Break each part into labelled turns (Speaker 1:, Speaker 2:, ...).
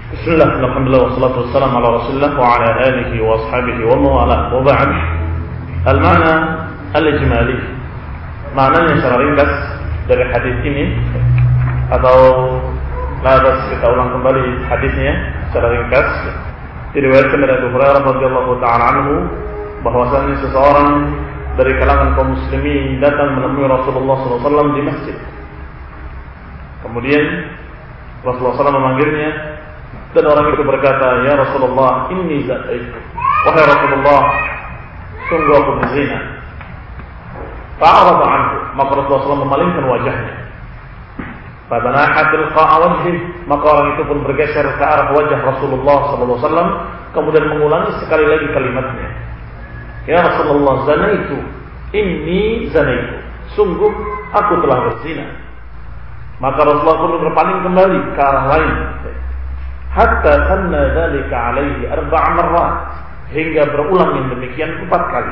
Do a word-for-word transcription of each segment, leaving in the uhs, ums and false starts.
Speaker 1: Bismillah, alhamdulillah, wassalatu wassalamu ala rasulillah wa ala alihi wa ashabihi wa mawala wa ba'd. Al-ma'na al-ijmali, maknanya secara ringkas dari hadis ini, atau lantas kita ulang kembali hadisnya secara ringkas. Diriwayatkan dari Abu Hurairah radhiyallahu ta'ala anhu bahwasanya seseorang dari kalangan kaum muslimin datang menemui Rasulullah sallallahu alaihi wasallam di masjid. Kemudian Rasulullah sallallahu alaihi wasallam memanggilnya, dan orang itu berkata, "Ya Rasulullah, inni zanaitu." Wahai Rasulullah, sungguh aku berzina. Fa'arada anhu, maka Rasulullah sallallahu alaihi wasallam memalingkan wajahnya. Fabanaha tilqa'a wajhi, maka orang itu pun bergeser ke arah wajah Rasulullah sallallahu alaihi wasallam, kemudian mengulangi sekali lagi kalimatnya. Ya Rasulullah, zanaitu, inni zanaitu. Sungguh aku telah berzina. Maka Rasulullah pun berpaling kembali ke arah lain. Hatta sanna dzalika alaihi arba' marrat, hingga berulang yang demikian empat kali.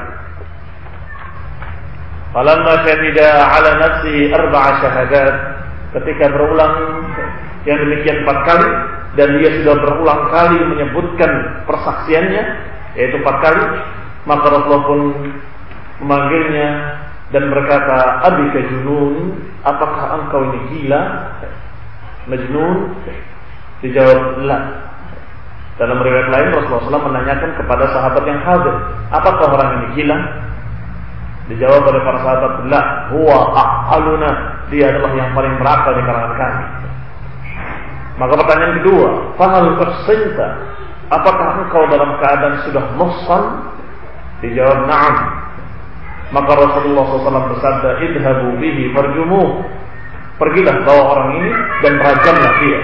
Speaker 1: Falamma syahida ala nafsihi arba'a syahadat, ketika berulang yang demikian empat kali dan dia sudah berulang kali menyebutkan persaksiannya yaitu empat kali, maka Rasulullah pun memanggilnya dan berkata, "Abika junun, apakah engkau ini gila?" Majnun, dijawab, "La." Dalam riwayat lain Rasulullah sallallahu alaihi wasallam menanyakan kepada sahabat yang hadir, "Apakah orang ini gila?" Dijawab oleh para sahabat, "La, huwa aqaluna." Dia adalah yang paling berakal di kalangan kami. Maka pertanyaan kedua, "Fahal qasanta?" Apakah engkau dalam keadaan sudah muhsan? Dijawab, "Na'am." Maka Rasulullah sallallahu alaihi wasallam bersabda, "Idhabu bihi farjumuh." Pergilah bawa orang ini dan rajamlah dia.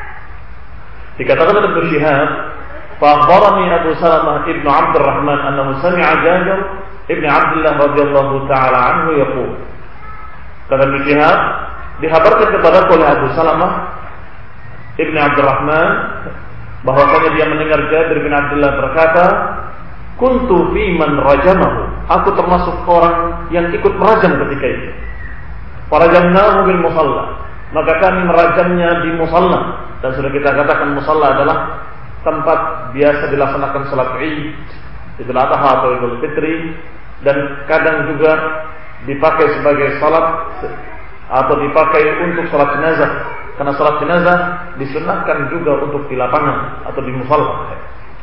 Speaker 1: Dikatakan oleh Ibnu Syihab, "Fa-akhbarani Abu Salamah ibnu Abdurrahman annahu sami'a Jabir ibnu Abdullah radhiyallahu ta'ala anhu yaqul." Kata Ibnu Syihab, dihabarkan kepada oleh Abu Salamah ibnu Abdurrahman bahwasanya dia mendengar Jabir bin Abdullah berkata, "Kuntu fi man rajamahu." Aku termasuk orang yang ikut merajam ketika itu. Farajamnahu bil musalla. Maka kami merajamnya di musalla. Dan sudah kita katakan musalla adalah tempat biasa dilaksanakan salat Id, Idul Adha atau Idul Fitri, dan kadang juga dipakai sebagai salat atau dipakai untuk salat jenazah. Karena salat jenazah disunahkan juga untuk di lapangan atau di musalla.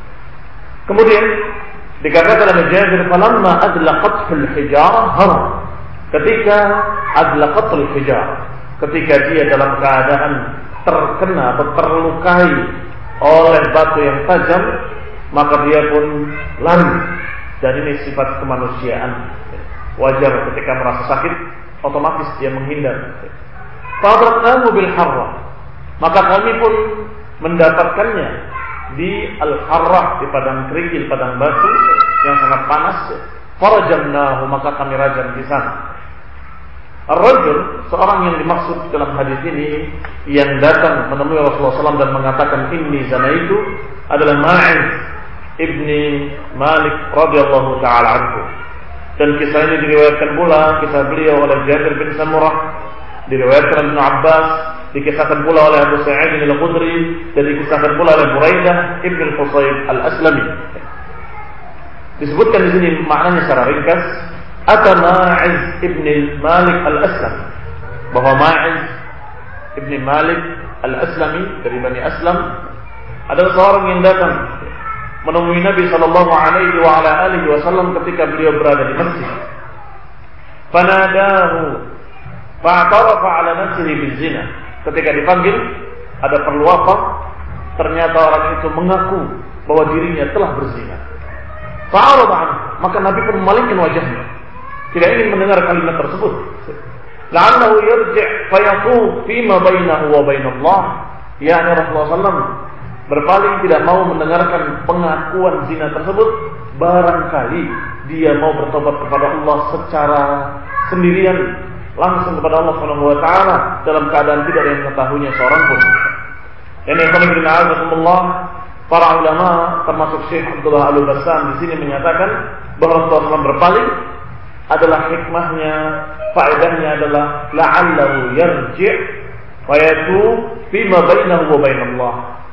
Speaker 1: Kemudian dikatakan oleh Jabir, "Falamma adlaqatul hijarah haram." Ketika adlaqatul hijarah, ketika dia dalam keadaan terkena atau terlukai oleh batu yang tajam, maka dia pun lari. Dan ini sifat kemanusiaan. Wajar ketika merasa sakit, otomatis dia menghindar. Fadratnahu bil harrah, maka kami pun mendapatkannya di al-harrah, di padang kerikil, padang batu yang sangat panas. Farajamnahu, maka kami rajam di sana. Ar-rajul, seorang yang dimaksud dalam hadis ini yang datang menemui Rasulullah sallallahu alaihi wasallam dan mengatakan inni zanaitu adalah Ma'iz ibni Malik radhiyallahu ta'ala anhu. Dan kisah ini diriwayatkan pula, kisah beliau oleh Jabir bin Samurah, diriwayatkan Ibnu Abbas, dikisahkan pula oleh Abu Sa'id al-Khudri, dan dikisahkan pula oleh Buraidah ibn al-Husayb al-Aslami. Disebutkan di sini maknanya secara ringkas, Ata Ma'iz ibn Malik al-Aslami, bahwa Ma'iz ibn Malik al-Aslami dari Bani Aslam adalah seorang yang datang menemui Nabi sallallahu alaihi wa ala alihi wasallam ketika beliau berada di masjid. Fanadahu fa'tarafa ala nafsihi bizina. Ketika dipanggil, ada perlu apa? Ternyata orang itu mengaku bahwa dirinya telah berzina. Fa'arada anhu, maka Nabi pun memalingkan wajahnya, tidak ingin mendengar kalimat tersebut. La'allahu yarji' fayatuf fima bainahu wa bainallah. Ya Rasulullah sallallahu alaihi wasallam berpaling, tidak mau mendengarkan pengakuan zina tersebut. Barangkali dia mau bertobat kepada Allah secara sendirian, langsung kepada Allah Subhanahu wa taala dalam keadaan tidak ada yang mengetahuinya seorang pun. Ini Allah, para ulama termasuk Syekh Abdullah Al-Bassam di sini menyatakan bahwa Rasulullah sallallahu alaihi wasallam berpaling adalah hikmahnya, faedahnya adalah la'allahu yarji' wa yatub fima bainahu wa bainallah.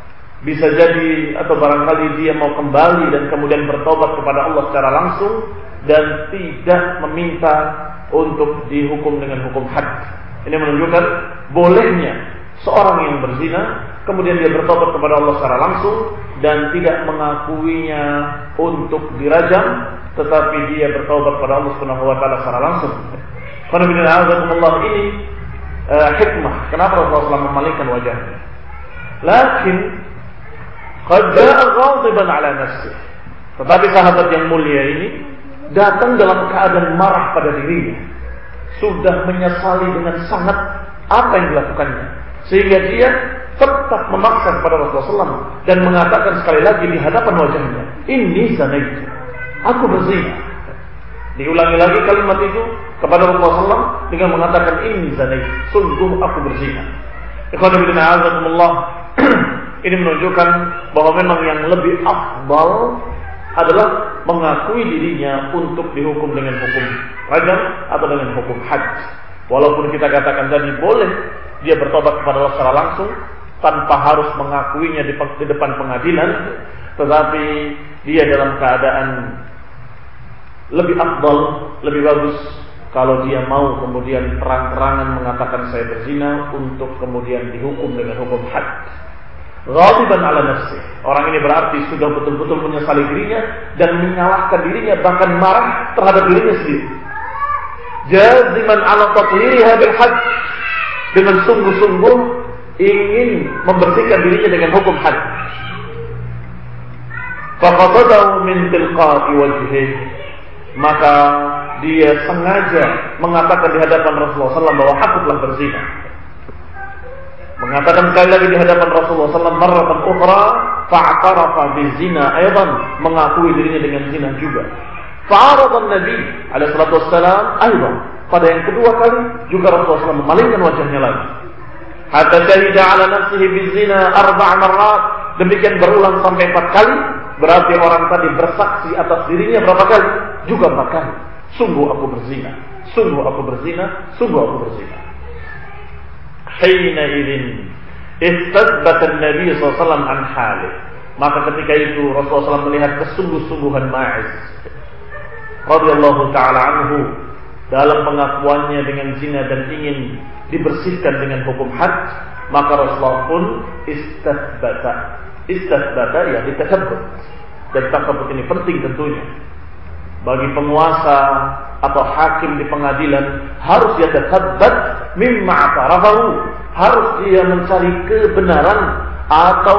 Speaker 1: bisa jadi atau barangkali dia mau kembali dan kemudian bertobat kepada Allah secara langsung dan tidak meminta untuk dihukum dengan hukum had. Ini menunjukkan bolehnya seorang yang berzina kemudian dia bertobat kepada Allah secara langsung dan tidak mengakuinya untuk dirajam, tetapi dia bertobat kepada Allah Subhanahu wa taala secara langsung. Karena ini uh, hikmah kenapa Rasulullah shallallahu alaihi wasallam memalingkan wajahnya. Lakin qad jaa ghadiban ala nafsihi. Tetapi sahabat yang mulia ini datang dalam keadaan marah pada dirinya, sudah menyesali dengan sangat apa yang dilakukannya, sehingga dia tetap memaksa kepada Rasulullah shallallahu alaihi wasallam dan mengatakan sekali lagi di hadapan wajahnya, inni zanaitu, aku berzina. Diulangi lagi kalimat itu kepada Rasulullah shallallahu alaihi wasallam dengan mengatakan inni zanaitu, sungguh aku berzina. Ikhwan fillah a'azakumullah. Ini menunjukkan bahwa memang yang lebih afdal adalah mengakui dirinya untuk dihukum dengan hukum rajam atau dengan hukum had. Walaupun kita katakan tadi boleh dia bertobat kepada Allah secara langsung tanpa harus mengakuinya di, di depan pengadilan, tetapi dia dalam keadaan lebih afdal, lebih bagus kalau dia mau kemudian terang-terangan mengatakan saya berzina untuk kemudian dihukum dengan hukum had. Ghadiban ala nafsi. Orang ini berarti sudah betul-betul menyesali dirinya dan menyalahkan dirinya, bahkan marah terhadap dirinya sendiri. Jaziman ala tatliriha bil had, dengan sungguh-sungguh ingin membersihkan dirinya dengan hukum had. Faqadahu min tilqa'i wajhihi, maka dia sengaja mengatakan di hadapan Rasulullah shallallahu alaihi wasallam bahwa aku telah berzina. Mengatakan sekali lagi di hadapan Rasulullah shallallahu alaihi wasallam marratan ukhra fa'tarafa bizina aidan, mengakui dirinya dengan zina juga. Fa'aradan Nabi alaihi salatu wassalam aidan, pada yang kedua kali juga Rasulullah shallallahu alaihi wasallam memalingkan wajahnya lagi. Hatta syahida ala nafsihi bizina arba' marrat, demikian berulang sampai empat kali, berarti orang tadi bersaksi atas dirinya berapa kali? Juga empat kali. Sungguh aku berzina, sungguh aku berzina, sungguh aku berzina. Hina idzin istathbata an-nabi sallallahu alaihi wasallam an halih, maka ketika itu Rasulullah shallallahu alaihi wasallam melihat kesungguh-sungguhan Ma'iz radhiyallahu taala anhu dalam pengakuannya dengan zina dan ingin dibersihkan dengan hukum had, maka Rasulullah pun istathbata. Istathbata ya ditasabbut, dan tasabbut ini penting tentunya bagi penguasa atau hakim di pengadilan. Harus dia tasabbat mimma atarafahu, harus dia mencari kebenaran atau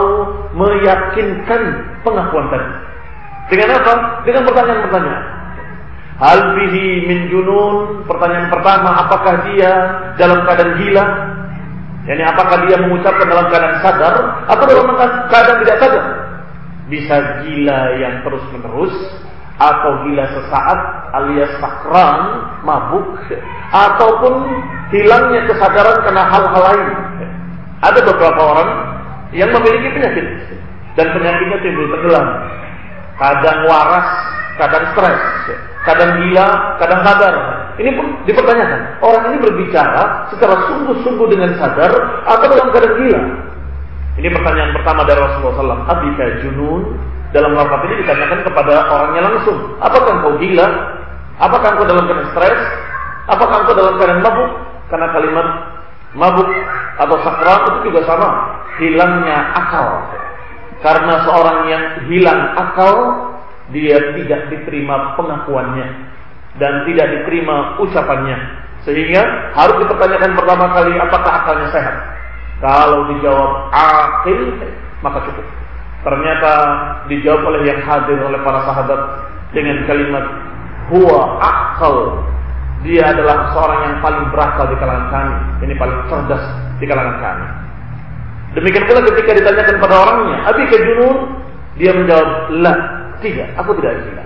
Speaker 1: meyakinkan pengakuan tadi. Dengan apa? Dengan pertanyaan-pertanyaan. Hal bihi min junun, pertanyaan pertama, apakah dia dalam keadaan gila? Yani apakah dia mengucapkan dalam keadaan sadar atau dalam keadaan tidak sadar? Bisa gila yang terus-menerus, atau gila sesaat alias sakran, mabuk, ataupun hilangnya kesadaran karena hal-hal lain. Ada beberapa orang yang memiliki penyakit dan penyakitnya timbul tenggelam, kadang waras, kadang stres, kadang gila, kadang sadar. Ini pun dipertanyakan, orang ini berbicara secara sungguh-sungguh dengan sadar atau dalam keadaan gila? Ini pertanyaan pertama dari Rasulullah shallallahu alaihi wasallam. Abika junun? Dalam lafaz ini ditanyakan kepada orangnya langsung. Apakah engkau gila? Apakah engkau dalam keadaan stres? Apakah engkau dalam keadaan mabuk? Karena kalimat mabuk atau sakrat itu juga sama, hilangnya akal. Karena seorang yang hilang akal, dia tidak diterima pengakuannya dan tidak diterima ucapannya, sehingga harus dipertanyakan pertama kali apakah akalnya sehat. Kalau dijawab akil, maka cukup. Ternyata dijawab oleh yang hadir oleh para sahabat dengan kalimat huwa akal, dia adalah seorang yang paling berakal di kalangan kami, ini paling cerdas di kalangan kami. Demikian pula ketika ditanyakan pada orangnya, abika junun? Dia menjawab, la, tidak, aku tidak gila.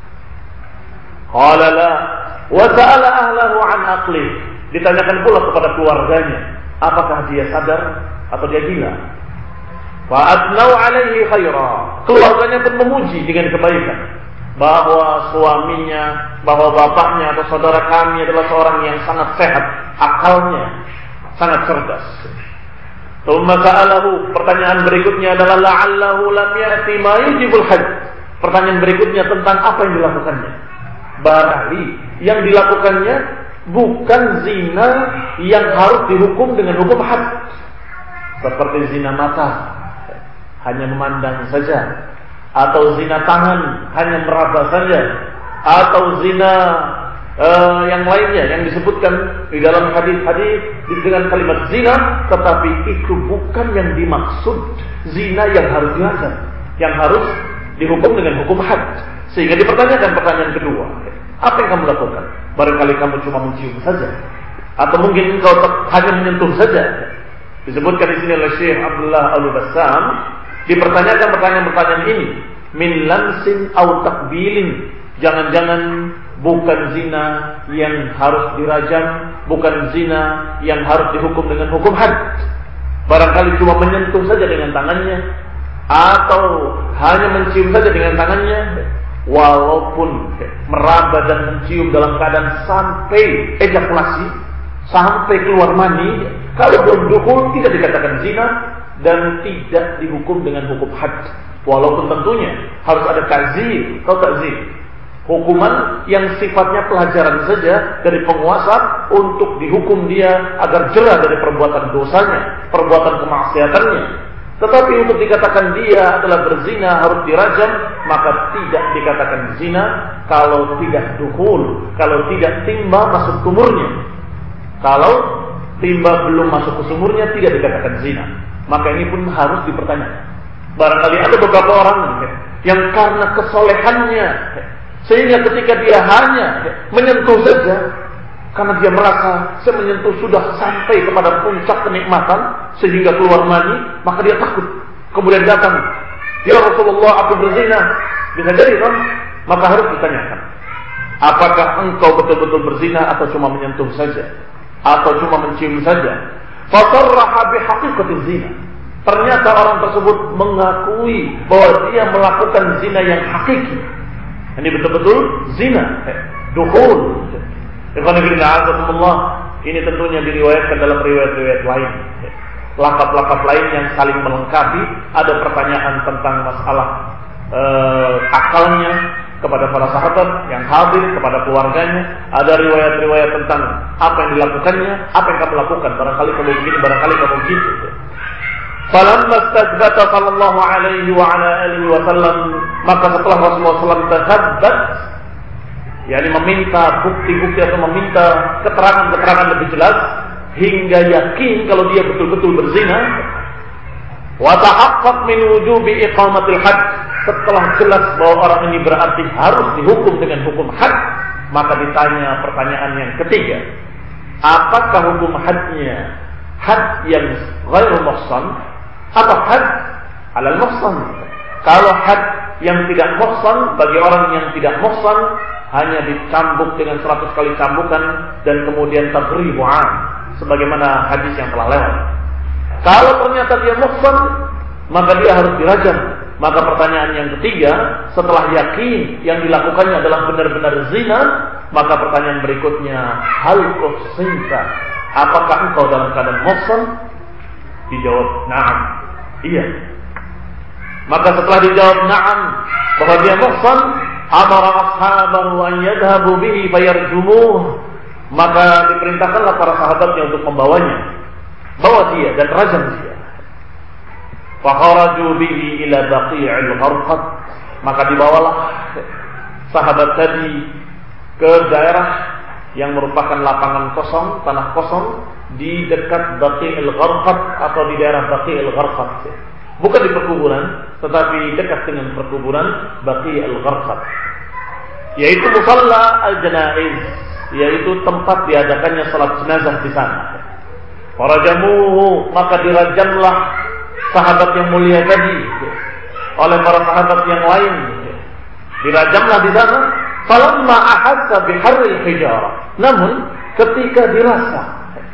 Speaker 1: Qala la, wa sa'ala ahlahu an aqlih. Ditanyakan pula kepada keluarganya, apakah dia sadar atau dia gila? Fa'atnau alaihi khaira. Keluarganya pun memuji dengan kebaikan, bahwa suaminya, bahwa bapaknya atau saudara kami adalah seorang yang sangat sehat, akalnya sangat cerdas. Tsumma sa'alahu, pertanyaan berikutnya adalah la'allahu lam ya'ti ma yujibul hadd. Pertanyaan berikutnya tentang apa yang dilakukannya. Barangkali yang dilakukannya bukan zina yang harus dihukum dengan hukum hadd. Seperti zina mata, hanya memandang saja, atau zina tangan, hanya meraba saja, atau zina Uh, yang lainnya yang disebutkan di dalam hadis-hadis dengan kalimat zina, tetapi itu bukan yang dimaksud zina yang harus dihajar, yang harus dihukum dengan hukum hadd. Sehingga dipertanyakan pertanyaan kedua, apa yang kamu lakukan? Barangkali kamu cuma mencium saja, atau mungkin engkau hanya menyentuh saja. Disebutkan di sini oleh Syekh Abdullah Al-Bassam, dipertanyakan pertanyaan-pertanyaan ini, min lamsin au takbilin, jangan-jangan bukan zina yang harus dirajam, bukan zina yang harus dihukum dengan hukum hadd. Barangkali cuma menyentuh saja dengan tangannya, atau hanya mencium saja dengan tangannya, walaupun meraba dan mencium dalam keadaan sampai ejakulasi, sampai keluar mani, kalau belum dukhul tidak dikatakan zina dan tidak dihukum dengan hukum hadd. Walaupun tentunya harus ada ta'zir atau ta'zir, hukuman yang sifatnya pelajaran saja dari penguasa untuk dihukum dia agar jera dari perbuatan dosanya, perbuatan kemaksiatannya. Tetapi untuk dikatakan dia adalah berzina harus dirajam, maka tidak dikatakan zina kalau tidak dukhul, kalau tidak timba masuk sumurnya. Kalau timba belum masuk ke sumurnya tidak dikatakan zina. Maka ini pun harus dipertanyakan. Barangkali ada beberapa orang yang karena kesolehannya, sehingga ketika dia hanya menyentuh saja, karena dia merasa saya menyentuh sudah sampai kepada puncak kenikmatan sehingga keluar mani, maka dia takut. Kemudian datang, ya Rasulullah, aku berzina. Bisa jadi kan? Maka harus ditanyakan, apakah engkau betul-betul berzina atau cuma menyentuh saja, atau cuma mencium saja? Fasarraha bihaqiqatiz zina. Ternyata orang tersebut mengakui bahwa dia melakukan zina yang hakiki. Ini betul-betul zina, dukhul. Ini tentunya diriwayatkan dalam riwayat-riwayat lain, lafaz-lafaz lain yang saling melengkapi. Ada pertanyaan tentang masalah uh, akalnya kepada para sahabat yang hadir, kepada keluarganya. Ada riwayat-riwayat tentang apa yang dilakukannya, apa yang kamu lakukan. Barangkali kamu begini, barangkali kamu begitu. Falamma istathbata sallallahu alaihi wa ala alihi wa sallam, maka setelah Rasulullah sallallahu alaihi wasallam tahabbat, yakni meminta bukti-bukti atau meminta keterangan-keterangan lebih jelas hingga yakin kalau dia betul-betul berzina, wa tahaqqaq min wujubi iqamatil hadd, setelah jelas bahwa orang ini berarti harus dihukum dengan hukum hadd, maka ditanya pertanyaan yang ketiga, apakah hukum haddnya hadd yang ghairu muhsan atau hadd alal muhsan? Kalau hadd yang tidak muhsan, bagi orang yang tidak muhsan hanya dicambuk dengan seratus kali cambukan dan kemudian taghribu'an, sebagaimana hadis yang telah lewat. Kalau ternyata dia muhsan, maka dia harus dirajam. Maka pertanyaan yang ketiga, setelah yakin yang dilakukannya adalah benar-benar zina, maka pertanyaan berikutnya, hal uhsinta, apakah engkau dalam keadaan muhsan? Dijawab na'am, iya. Maka setelah dijawab na'am bahwa dia muhsan, amara ashabahu an yadhhabu bihi fayarjumuh, maka diperintahkanlah para sahabatnya untuk membawanya, bawa dia dan rajam dia. Fakharaju bihi ila baqi'il gharqad, maka dibawalah sahabat tadi ke daerah yang merupakan lapangan kosong, tanah kosong di dekat Baqi'il Gharqad atau di daerah Baqi'il Gharqad. Bukan di perkuburan, tetapi dekat dengan perkuburan Baqi'il Gharqad, yaitu musalla al-janaiz, yaitu tempat diadakannya salat jenazah di sana. Farajamuhu, maka dirajamlah sahabat yang mulia tadi oleh para sahabat yang lain, dirajamlah di sana. Falamma ahassa biharril hijarah, namun ketika dirasa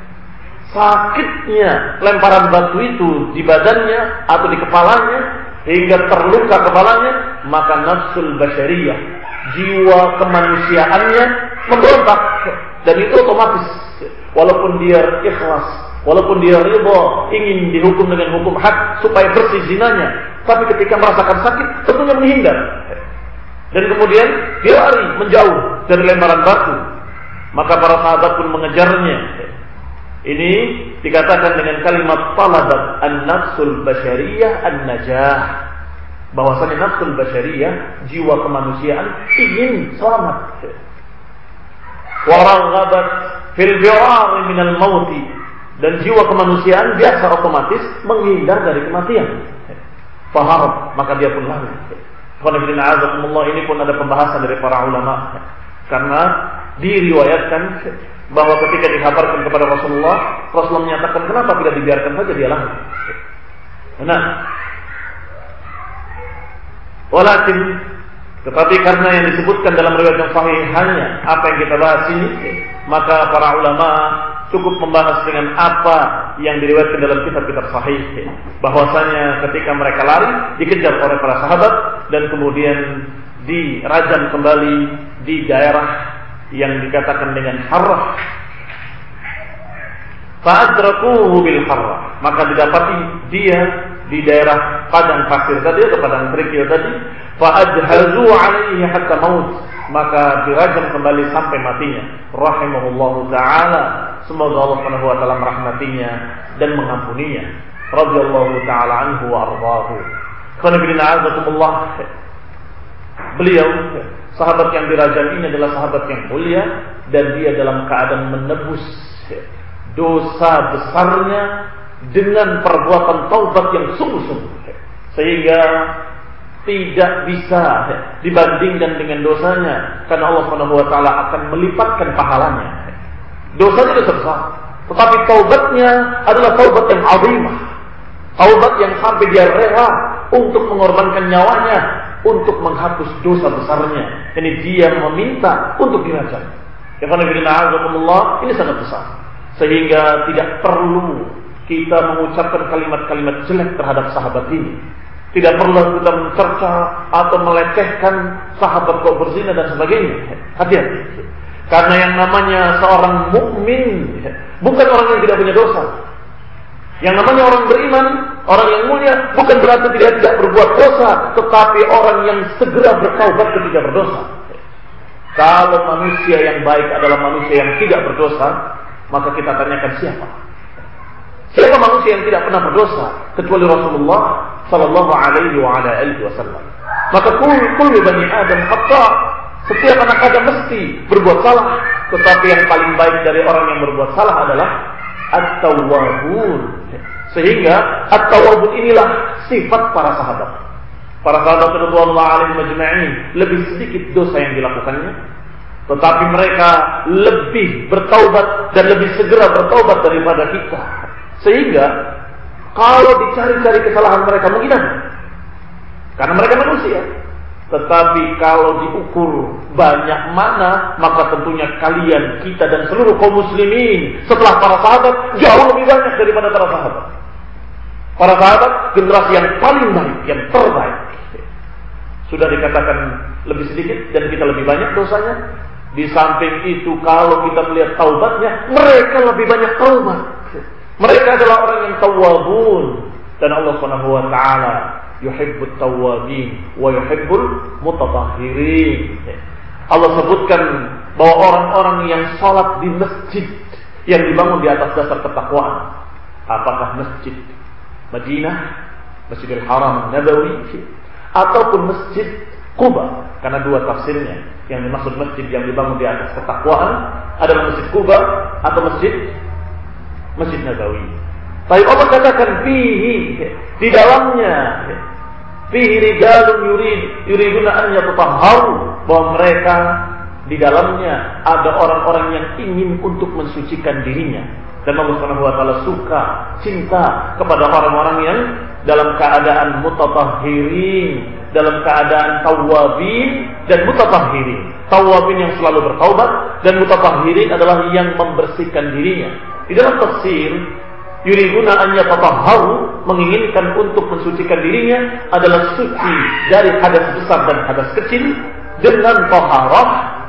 Speaker 1: sakitnya lemparan batu itu di badannya atau di kepalanya hingga terluka kepalanya, maka nafsul basyariyah, jiwa kemanusiaannya memberontak, dan itu otomatis. Walaupun dia ikhlas Walaupun dia ridha ingin dihukum dengan hukum had supaya bersih zinanya, tapi ketika merasakan sakit tentunya menghindar. Dan kemudian dia lari menjauh dari lemparan batu. Maka para sahabat pun mengejarnya. Ini dikatakan dengan kalimat talabat an-nafsul basyariyah an-najah. Bahwasanya nafsul basyariyah, jiwa kemanusiaan ingin selamat. Wa raghabat fil firar minal mauti, dan jiwa kemanusiaan biasa otomatis menghindar dari kematian. Faham, maka dia pun lari. Ini pun ada pembahasan dari para ulama, karena diriwayatkan bahwa ketika dikabarkan kepada Rasulullah, Rasulullah menyatakan kenapa tidak dibiarkan saja dia lari. Nah, walakin tetapi karena yang disebutkan dalam riwayat yang sahih hanya apa yang kita bahas ini, maka para ulama cukup membahas dengan apa yang diriwayatkan dalam kitab-kitab sahih, bahwasanya ketika mereka lari dikejar oleh para sahabat dan kemudian dirajam kembali di daerah yang dikatakan dengan Harrah. Fa'adrakuhu bil Harrah, maka didapati dia di daerah padang pasir tadi atau padang kerikil tadi. Fa'adhazu alaihi hatta maut, maka dirajam kembali sampai matinya. Rahimahullahu ta'ala, semoga Allah Subhanahu wa ta'ala merahmatinya dan mengampuninya. Radhiyallahu ta'ala anhu wa ardhahu. Beliau sahabat yang dirajam ini adalah sahabat yang mulia, dan dia dalam keadaan menebus dosa besarnya dengan perbuatan taubat yang sungguh-sungguh, sehingga tidak bisa dibandingkan dengan dosanya, karena Allah Subhanahu wa taala akan melipatkan pahalanya. Dosanya itu besar, tetapi taubatnya adalah taubat yang azimah, taubat yang sampai dia rela untuk mengorbankan nyawanya untuk menghapus dosa besarnya. Ini dia meminta untuk dirajam. Ini sangat besar, sehingga tidak perlu kita mengucapkan kalimat-kalimat jelek terhadap sahabat ini. Tidak perlu kita mencerca atau melecehkan sahabat kok berzina dan sebagainya. Hati-hati. Karena yang namanya seorang mukmin bukan orang yang tidak punya dosa. Yang namanya orang beriman, orang yang mulia, bukan berarti dia tidak berbuat dosa, tetapi orang yang segera bertaubat ketika berdosa. Kalau manusia yang baik adalah manusia yang tidak berdosa, maka kita tanyakan siapa? Siapa manusia yang tidak pernah berdosa kecuali Rasulullah sallallahu alaihi wa ala alihi wasallam. Maka kullu bani Adam khata'. Setiap anak Adam mesti berbuat salah, tetapi yang paling baik dari orang yang berbuat salah adalah at-tawwabun. Sehingga at-tawwabun inilah sifat para sahabat. Para sahabat radhiyallahu alaihim ajma'in lebih sedikit dosa yang dilakukannya, tetapi mereka lebih bertaubat dan lebih segera bertaubat daripada kita. Sehingga kalau dicari-cari kesalahan mereka menghina, karena mereka manusia. Tetapi kalau diukur banyak mana, maka tentunya kalian, kita dan seluruh kaum muslimin setelah para sahabat jauh lebih banyak daripada para sahabat. Para sahabat generasi yang paling baik, yang terbaik. Sudah dikatakan lebih sedikit dan kita lebih banyak dosanya. Di samping itu kalau kita melihat taubatnya, mereka lebih banyak taubat. Mereka adalah orang yang tawwabun, dan Allah Subhanahu wa taala yuhibbut tawwabin wa yuhibbul mutatahhirin. Allah sebutkan bahwa orang-orang yang salat di masjid yang dibangun di atas dasar ketakwaan, apakah masjid Madinah, Masjidil Haram Nabawi, ataupun Masjid Quba, karena dua tafsirnya. Yang dimaksud masjid yang dibangun di atas ketakwaan adalah Masjid Quba atau Masjid Masjid Nabawi. Tapi Allah katakan fihi, di dalamnya, fihi rijalun yurid yuriduna an yatatahharu, bahwa mereka di dalamnya ada orang-orang yang ingin untuk mensucikan dirinya. Dan Allah Subhanahu wa taala suka, cinta kepada orang-orang yang dalam keadaan mutatahhirin, dalam keadaan tawwabin dan mutatahhirin. Tawwabin yang selalu bertaubat, dan mutatahhirin adalah yang membersihkan dirinya. Di dalam tafsir, yuriduna an yatatahharu, menginginkan untuk mensucikan dirinya adalah suci dari hadas besar dan hadas kecil dengan taharah,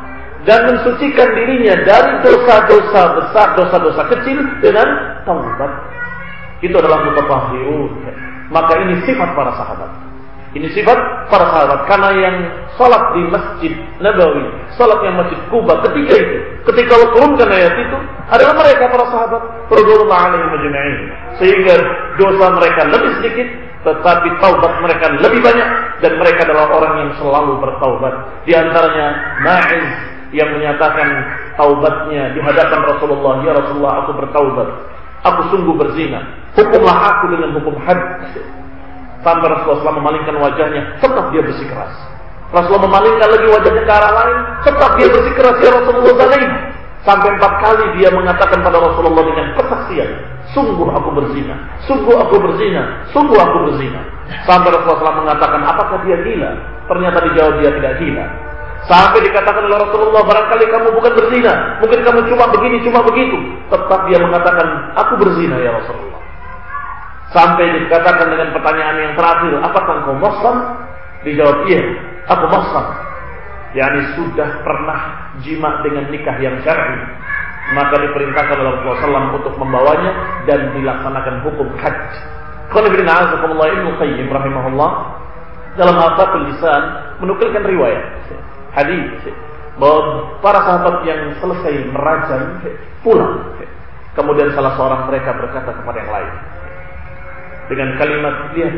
Speaker 1: dan mensucikan dirinya dari dosa-dosa besar, dosa-dosa kecil dengan taubat. Itu adalah mutatahhirun. Maka ini sifat para sahabat. Ini sifat para sahabat, karena yang salat di Masjid Nabawi, salat yang Masjid Kuba ketika itu, ketika Allah turunkan ayat itu, adalah mereka para sahabat radhiyallahu anhum ajma'in. Sehingga dosa mereka lebih sedikit, tetapi taubat mereka lebih banyak, dan mereka adalah orang yang selalu bertaubat. Di antaranya Ma'iz yang menyatakan taubatnya di hadapan Rasulullah, ya Rasulullah, aku bertaubat, aku sungguh berzina, hukumlah aku dengan hukum had. Sampai Rasulullah memalingkan wajahnya, tetap dia bersikeras. Rasulullah memalingkan lagi wajahnya ke arah lain, tetap dia bersikeras, ya Rasulullah zanain. Sampai empat kali dia mengatakan pada Rasulullah dengan kesaksian, sungguh aku berzina, sungguh aku berzina, sungguh aku berzina. Sampai Rasulullah mengatakan, apakah dia gila? Ternyata dijawab dia tidak gila. Sampai dikatakan oleh Rasulullah, barangkali kamu bukan berzina, mungkin kamu cuma begini, cuma begitu. Tetap dia mengatakan, aku berzina ya Rasulullah. Sampai dikatakan dengan pertanyaan yang terakhir, apakah engkau muhsan? Dijawab, iya, aku muhsan. Yani sudah pernah jima dengan nikah yang syar'i. Maka diperintahkan oleh Rasulullah shallallahu alaihi wasallam untuk membawanya dan dilaksanakan hukum had. Qul inna a'udzubillahi Ibnu Qayyim rahimahullah dalam Al-Fathul Lisan menukilkan riwayat hadis bahwa para sahabat yang selesai merajam pulang. Kemudian salah seorang mereka berkata kepada yang lain dengan kalimat, lihat,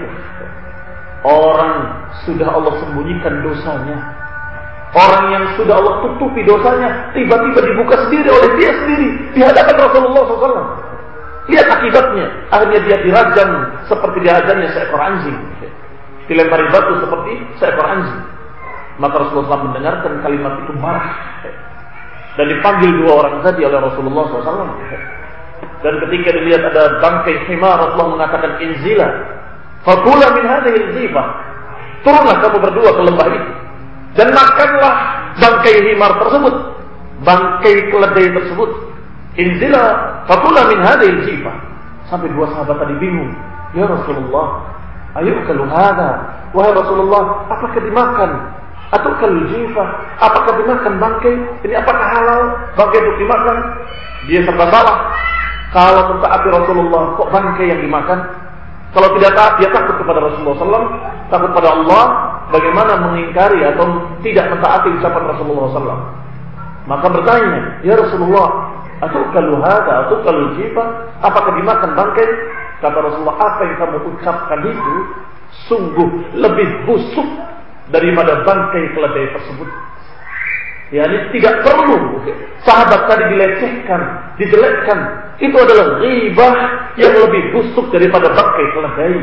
Speaker 1: orang sudah Allah sembunyikan dosanya, orang yang sudah Allah tutupi dosanya, tiba-tiba dibuka sendiri oleh dia sendiri di hadapan Rasulullah shallallahu alaihi wasallam. Lihat akibatnya, akhirnya dia dirajam seperti dirajamnya seekor anjing, dilempari batu seperti seekor anjing. Maka Rasulullah shallallahu alaihi wasallam mendengarkan kalimat itu marah dan dipanggil dua orang tadi oleh Rasulullah shallallahu alaihi wasallam. Dan ketika dilihat ada bangkai himar, Rasulullah mengatakan, inzila fakula min hadhihi al-zifah, turunlah kamu berdua ke lembah itu dan makanlah bangkai himar tersebut, bangkai keledai tersebut. Inzila fakula min hadhihi al-zifah. Sampai dua sahabat tadi bingung, ya Rasulullah, ayukalu hadha, wahai Rasulullah, apakah dimakan atau kalau jifah, apakah dimakan bangkai ini, apakah halal bangkai itu dimakan? Dia serba salah. Kalau mentaati Rasulullah, kok bangkai yang dimakan? Kalau tidak taat, dia takut kepada Rasulullah shallallahu alaihi wasallam, takut pada Allah. Bagaimana mengingkari atau tidak mentaati ucapan Rasulullah shallallahu alaihi wasallam? Maka bertanya, ya Rasulullah, atukalu hada, atukalu jifa, apakah dimakan bangkai? Kata Rasulullah, apa yang kamu ucapkan itu sungguh lebih busuk daripada bangkai keledai tersebut. Yani tidak perlu sahabat tadi dilecehkan, dijelekkan. Itu adalah ghibah yang lebih busuk daripada bangkai keledai.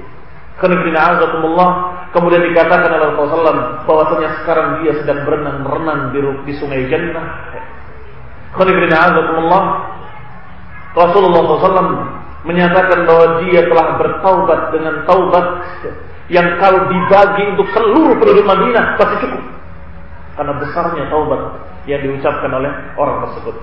Speaker 1: Kemudian dikatakan oleh Rasulullah shallallahu alaihi wasallam bahwasanya sekarang dia sedang berenang-renang di, di sungai Jannah. Rasulullah shallallahu alaihi wasallam menyatakan bahwa dia telah bertaubat dengan taubat yang kalau dibagi untuk seluruh penduduk Madinah pasti cukup. Karena besarnya taubat yang diucapkan oleh orang tersebut.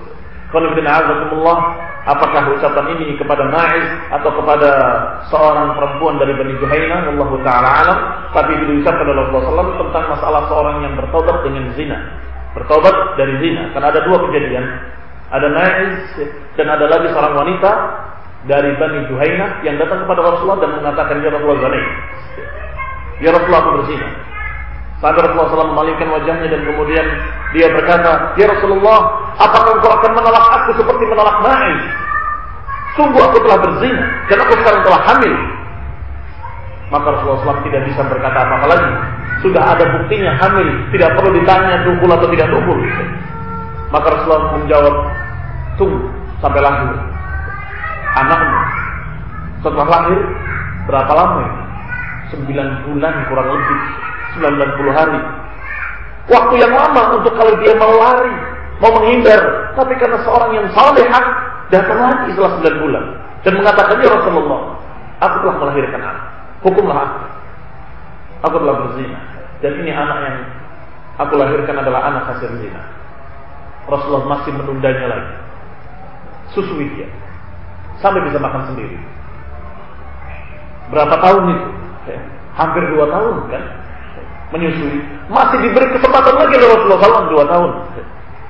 Speaker 1: Apakah ucapan ini kepada Ma'iz atau kepada seorang perempuan dari Bani Juhainah, wallahu ta'ala alam. Tapi diucapkan oleh Rasulullah shallallahu alaihi wasallam tentang masalah seorang yang bertaubat dengan zina, bertaubat dari zina. Karena ada dua kejadian, ada Ma'iz dan ada lagi seorang wanita dari Bani Juhainah yang datang kepada Rasulullah dan mengatakan, ya Rasulullah zina, ya Rasulullah aku berzina. Sampai Rasulullah shallallahu alaihi wasallam memalingkan wajahnya dan kemudian dia berkata, ya Rasulullah, apakah engkau akan menolak aku seperti menolak Ma'iz? Sungguh aku telah berzina dan aku sekarang telah hamil. Maka Rasulullah shallallahu alaihi wasallam tidak bisa berkata apa-apa lagi. Sudah ada buktinya hamil, tidak perlu ditanya dukul atau tidak dukul. Maka Rasulullah menjawab, tunggu sampai lahir anakmu. Setelah lahir berapa lama? Sembilan bulan kurang lebih, sembilan puluh hari. Waktu yang lama untuk kalau dia mau lari, mau menghindar. Tapi karena seorang yang salehah datang lagi setelah sembilan bulan dan mengatakan, ya Rasulullah, aku telah melahirkan anak, hukumlah aku. Aku telah berzina dan ini anak yang aku lahirkan adalah anak hasil zina. Rasulullah masih menundanya lagi, susui dia sampai bisa makan sendiri. Berapa tahun itu? Hampir dua tahun kan menyusui. Masih diberi kesempatan lagi oleh Rasulullah shallallahu alaihi wasallam dua tahun.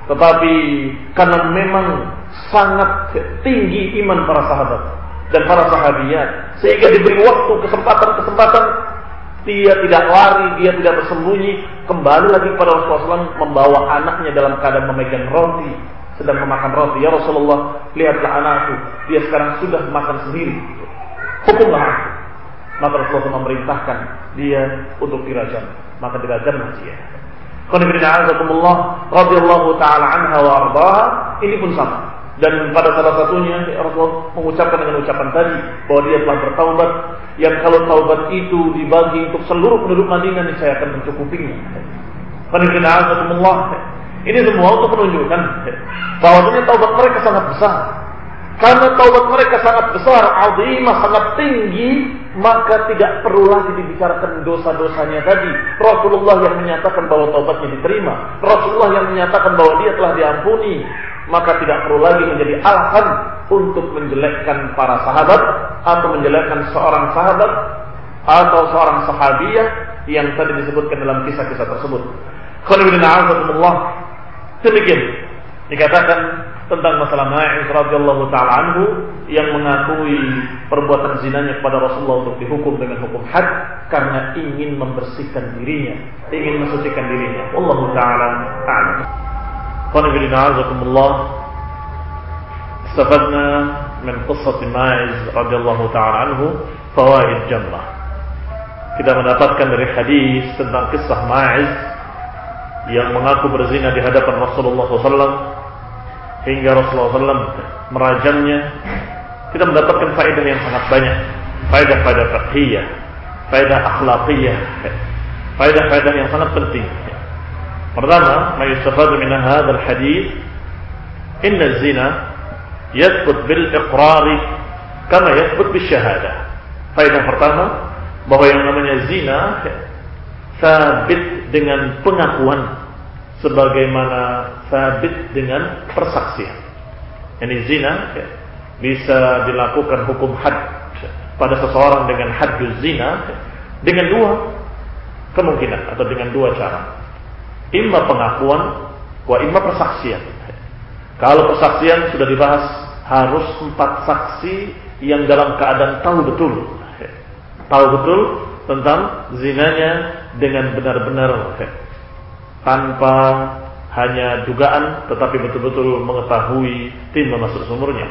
Speaker 1: Tetapi karena memang sangat tinggi iman para sahabat dan para sahabiat, sehingga diberi waktu, kesempatan-kesempatan, dia tidak lari, dia tidak bersembunyi, kembali lagi kepada Rasulullah shallallahu alaihi wasallam, membawa anaknya dalam keadaan memegang roti, sedang memakan roti. Ya Rasulullah, lihatlah anakku, dia sekarang sudah makan sendiri, hukumlah aku. Maka Rasulullah memerintahkan dia untuk dirajam, maka dirajamlah dia. Qanifidina azakumullah radhiyallahu ta'ala anha wa ardaha, ini pun sama. Dan pada salah satunya Rasulullah mengucapkan dengan ucapan tadi bahwa dia telah bertaubat, yang kalau taubat itu dibagi untuk seluruh penduduk Madinah, niscaya akan mencukupinya. Qanifidina azakumullah, ini semua untuk menunjukkan bahwa taubat mereka sangat besar. Karena taubat mereka sangat besar, azimah, sangat tinggi, maka tidak perlu lagi dibicarakan dosa-dosanya tadi. Rasulullah yang menyatakan bahwa taubatnya diterima, Rasulullah yang menyatakan bahwa dia telah diampuni, maka tidak perlu lagi menjadi alasan untuk menjelekkan para sahabat atau menjelekkan seorang sahabat atau seorang sahabiah yang tadi disebutkan dalam kisah-kisah tersebut. Demikian dikatakan tentang masalah Ma'iz radhiyallahu ta'ala anhu yang mengakui perbuatan zinanya kepada Rasulullah untuk dihukum dengan hukum had karena ingin membersihkan dirinya, ingin mensucikan dirinya. Wallahu ta'ala a'lam. Qanifidina azakumullah, istafadna min qissati Ma'iz radhiyallahu ta'ala anhu fawaid jammah. Kita mendapatkan dari hadis tentang kisah Ma'iz yang mengaku berzina di hadapan Rasulullah shallallahu alaihi wasallam hingga Rasulullah shallallahu alaihi wasallam merajamnya. Kita mendapatkan faedah yang sangat banyak, faedah-faedah fiqhiyah, faedah akhlaqiyah, faedah-faedah yang sangat penting. Pertama, ma yustafadu min hadzal hadis, inna az-zina yathbut bil iqrari kama yathbut bis syahadah. Faedah pertama, bahwa yang namanya zina sabit dengan pengakuan sebagaimana sabit dengan persaksian. Ini zina ya, bisa dilakukan hukum had pada seseorang dengan hadduz zina dengan dua kemungkinan atau dengan dua cara. Imma pengakuan wa imma persaksian. Kalau persaksian sudah dibahas, harus empat saksi yang dalam keadaan tahu betul, tahu betul tentang zinanya dengan benar-benar, tanpa hanya dugaan, tetapi betul-betul mengetahui timba masuk sumurnya.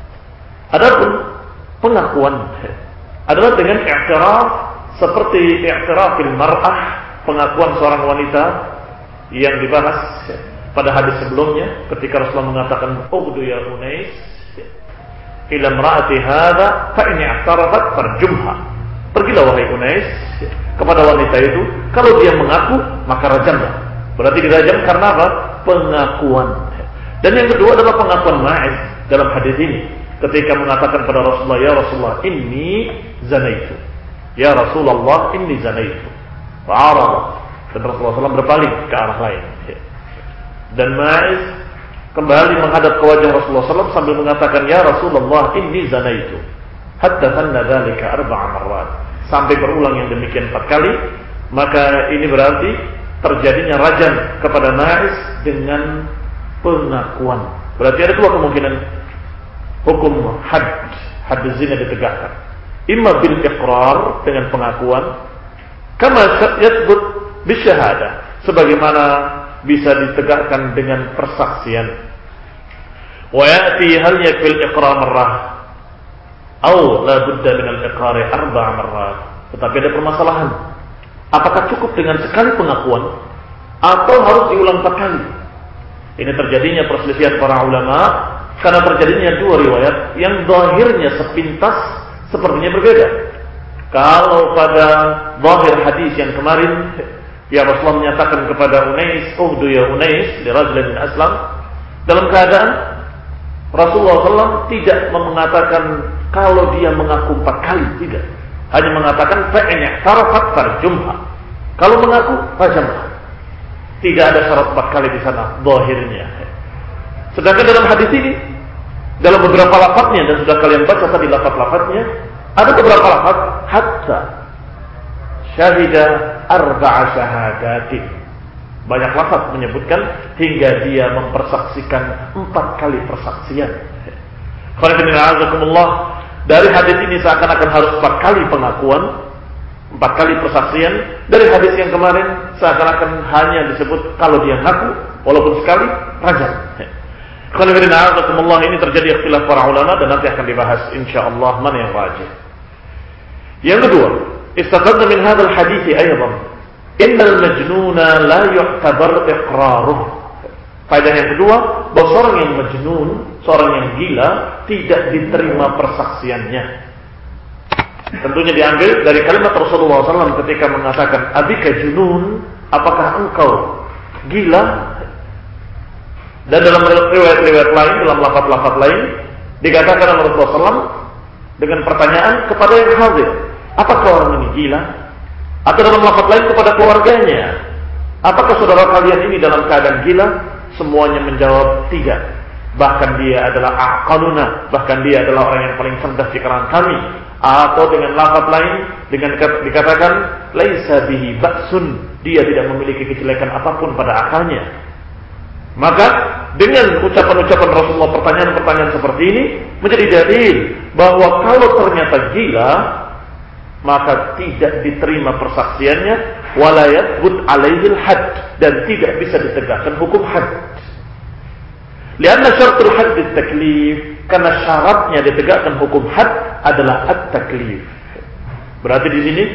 Speaker 1: Adapun pengakuan adalah dengan i'tiraf, seperti i'tirafil mar'ah, pengakuan seorang wanita yang dibahas pada hadis sebelumnya ketika Rasulullah mengatakan ughdu ya Unais ila imra'ati hadza fa in i'tarafat farjumha. Pergilah wahai Unais kepada wanita itu, kalau dia mengaku maka rajamlah. Berarti dirajam karena apa? Pengakuan. Dan yang kedua adalah pengakuan Ma'iz dalam hadis ini ketika mengatakan pada Rasulullah, ya Rasulullah inni zanaitu, ya Rasulullah inni zanaitu, fa'arada. Dan Rasulullah shallallahu alaihi wasallam berpaling ke arah lain. Dan Ma'iz kembali menghadap ke wajah Rasulullah shallallahu alaihi wasallam sambil mengatakan, ya Rasulullah inni zanaitu, hatta thanna dzalika arba'a marrat, sampai berulang yang demikian empat kali. Maka ini berarti terjadinya rajam kepada Ma'iz dengan pengakuan. Berarti ada dua kemungkinan hukum had, had zina ditegakkan. Imma bil iqrar, dengan pengakuan, kama yathbut bisyahadah, sebagaimana bisa ditegakkan dengan persaksian. Wa ya'ti hal yakfil iqrar marrah atau la budda min al-iqrar arba'a marrat. Tetapi ada permasalahan, apakah cukup dengan sekali pengakuan atau harus diulang empat kali? Ini terjadinya perselisihan para ulama karena terjadinya dua riwayat yang zahirnya sepintas sepertinya berbeda. Kalau pada zahir hadis yang kemarin, ya Rasulullah menyatakan kepada Unais, ughdu ya Unais li rajulin min aslam, dalam keadaan Rasulullah shallallahu alaihi wasallam tidak mengatakan kalau dia mengaku empat kali, tidak. Hanya mengatakan fa'in i'tarafat farjumha. Kalau mengaku, rajamlah. Tidak ada syarat empat kali di sana zahirnya. Sedangkan dalam hadis ini, dalam beberapa lafadznya, dan sudah kalian baca tadi lafaz-lafadznya, ada beberapa lafaz hatta syahida arba'a syahadatin. Banyak lafaz menyebutkan hingga dia mempersaksikan empat kali persaksian. Dari hadis ini seakan-akan harus empat kali pengakuan, empat kali persaksian. Dari hadis yang kemarin seakan-akan hanya disebut kalau dia ngaku, walaupun sekali rajam. Ini terjadi ikhtilaf para ulama dan nanti akan dibahas insyaallah mana yang rajih. Yang kedua, istafadna min hadzal hadits aidan innal majnuna la yu'tabar iqraruh. Faedah yang kedua, bahwa seorang yang majnun, seorang yang gila tidak diterima persaksiannya. Tentunya diambil dari kalimat Rasulullah shallallahu alaihi wasallam ketika mengatakan abika junun, apakah engkau gila? Dan dalam riwayat-riwayat lain, dalam lafaz-lafaz lain dikatakan oleh Rasulullah shallallahu alaihi wasallam dengan pertanyaan kepada yang hadir, apakah orang ini gila? Atau dalam lafaz lain kepada keluarganya, apakah saudara kalian ini dalam keadaan gila? Semuanya menjawab tidak. Bahkan dia adalah aqaluna, bahkan dia adalah orang yang paling cerdas di kalangan kami. Atau dengan lafaz lain dengan dikatakan laisa bihi ba'sun, dia tidak memiliki kejelekan apapun pada akalnya. Maka dengan ucapan-ucapan Rasulullah, pertanyaan-pertanyaan seperti ini menjadi dalil bahwa kalau ternyata gila maka tidak diterima persaksiannya, wala yathbut alaihil had, dan tidak bisa ditegakkan hukum had. Lianna syaratul hadd at-taklif, karena syaratnya ditegakkan hukum had adalah at-taklif. Berarti di sini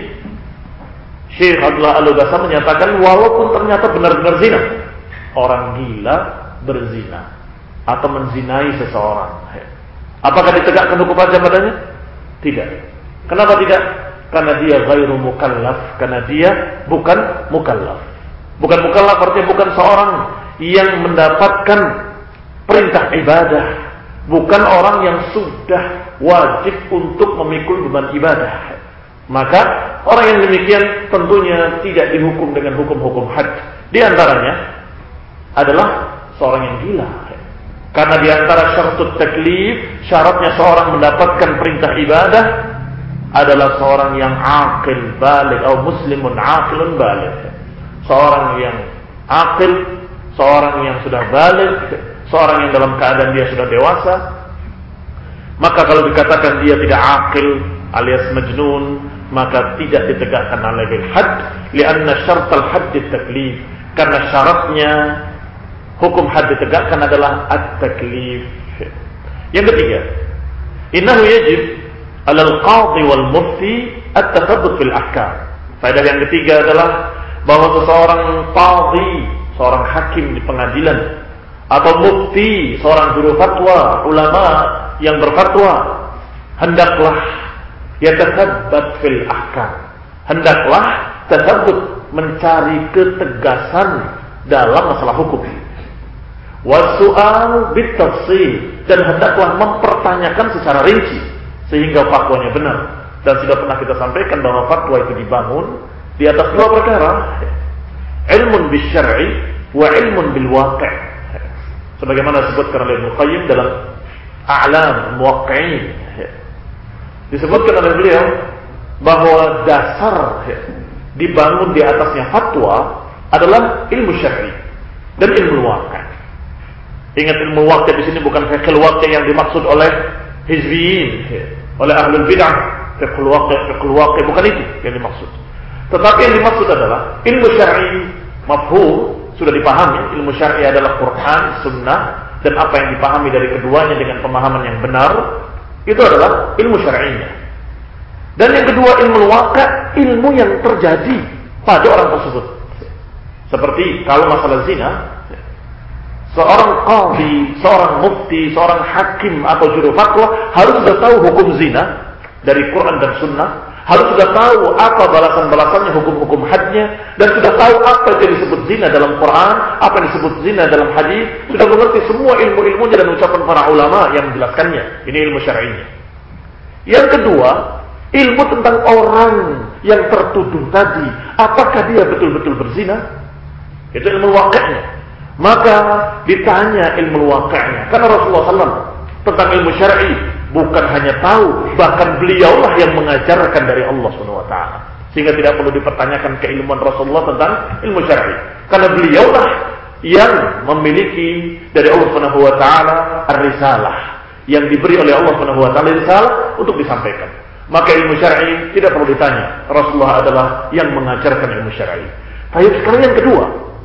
Speaker 1: Syekh Abdullah Al-Ghazali menyatakan walaupun ternyata benar-benar zina, orang gila berzina atau menzinai seseorang, apakah ditegakkan hukum had padanya? Tidak. Kenapa tidak? Karena dia ghairu mukallaf, karena dia bukan mukallaf. Bukan mukallaf artinya bukan seorang yang mendapatkan perintah ibadah, bukan orang yang sudah wajib untuk memikul beban ibadah. Maka orang yang demikian tentunya tidak dihukum dengan hukum-hukum had. Di antaranya adalah seorang yang gila. Karena di antara syaratut taklif, syaratnya seorang mendapatkan perintah ibadah adalah seorang yang aqil baligh atau muslimun aqilun baligh. Seorang yang aqil, seorang yang sudah baligh, seorang yang dalam keadaan dia sudah dewasa. Maka kalau dikatakan dia tidak aqil alias majnun, maka tidak ditegakkan alaihi had, lianna syartal hadd at-taklif, karena syaratnya hukum had ditegakkan adalah at-taklif. Yang ketiga, innahu yajib alal qadhi wal mufti at-tathabbut fil ahkam. Faedah yang ketiga adalah bahwa seseorang qadhi, seorang hakim di pengadilan, atau mufti, seorang juru fatwa, ulama yang berfatwa, hendaklah yatathabbat fil ahkam. Hendaklah tathabbut, mencari ketegasan dalam masalah hukum. Wasu'al bitafsil, dan hendaklah mempertanyakan secara rinci sehingga fatwanya benar. Dan sudah pernah kita sampaikan bahwa fatwa itu dibangun di atas dua perkara, ilmun bisyar'i wa ilmun bil waqi'. Sebagaimana disebutkan oleh Ibnu Qayyim dalam A'lam Muwaqqi'in, disebutkan oleh beliau bahwa dasar dibangun di atasnya fatwa adalah ilmu syar'i dan ilmu waqi'. Ingat, ilmu waqi' di sini bukan fiqh waqi' yang dimaksud oleh hizbiyin, oleh ahlul bid'ah. Fiqh waqi', fiqh waqi' bukan itu yang dimaksud. Tetapi yang dimaksud adalah ilmu syar'i mafhum, sudah dipahami. Ilmu syar'i adalah Quran, sunnah, dan apa yang dipahami dari keduanya dengan pemahaman yang benar, itu adalah ilmu syar'inya. Dan yang kedua, ilmu waqi', ilmu yang terjadi pada orang tersebut. Seperti kalau masalah zina, seorang qadhi, seorang mufti, seorang hakim atau juru fatwa harus sudah tahu hukum zina dari Quran dan sunnah, harus sudah tahu apa balasan-balasannya, hukum-hukum hadnya, dan sudah tahu apa yang disebut zina dalam Quran, apa yang disebut zina dalam hadis, sudah mengerti semua ilmu-ilmunya dan ucapan para ulama yang menjelaskannya. Ini ilmu syar'inya. Yang kedua, ilmu tentang orang yang tertuduh tadi, apakah dia betul-betul berzina? Itu ilmu waqi'nya. Maka ditanya ilmu waqi'nya, karena Rasulullah shallallahu alaihi wasallam tentang ilmu syar'i bukan hanya tahu, bahkan beliaulah yang mengajarkan dari Allah subhanahu wa taala. Sehingga tidak perlu dipertanyakan keilmuan Rasulullah tentang ilmu syar'i. Karena beliaulah yang memiliki dari Allah Subhanahu wa taala ar-risalah, yang diberi oleh Allah Subhanahu wa taala risalah untuk disampaikan. Maka ilmu syar'i tidak perlu ditanya. Rasulullah adalah yang mengajarkan ilmu syar'i. Tapi sekarang yang kedua,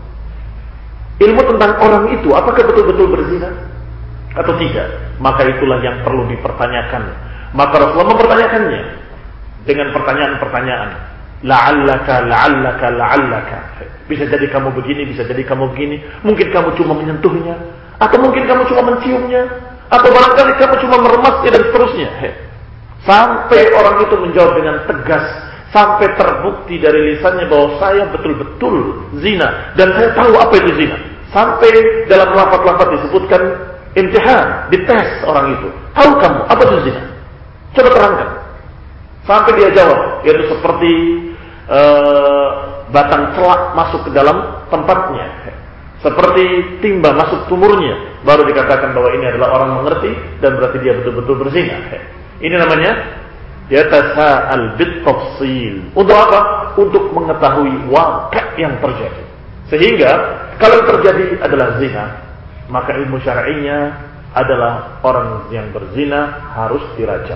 Speaker 1: ilmu tentang orang itu apakah betul-betul berzina atau tidak? Maka itulah yang perlu dipertanyakan. Maka Rasulullah mempertanyakannya dengan pertanyaan-pertanyaan. La'allaka, la'allaka, la'allaka. Bisa jadi kamu begini, bisa jadi kamu begini. Mungkin kamu cuma menyentuhnya, atau mungkin kamu cuma menciumnya, atau barangkali kamu cuma meremasnya dan seterusnya. Sampai orang itu menjawab dengan tegas, sampai terbukti dari lisannya bahwa saya betul-betul zina dan saya tahu apa itu zina. Sampai dalam lafaz-lafaz disebutkan imtihan, dites orang itu. Tahu kamu apa itu zina? Coba terangkan. Sampai dia jawab, yaitu seperti uh, batang celak masuk ke dalam tempatnya, seperti timba masuk tumurnya, baru dikatakan bahwa ini adalah orang mengerti dan berarti dia betul-betul berzina. Ini namanya yatasa'al bit-tafsil. Untuk apa? Untuk mengetahui waqi' yang terjadi. Sehingga kalau terjadi adalah zina, maka ilmu syar'inya adalah orang yang berzina harus dirajam.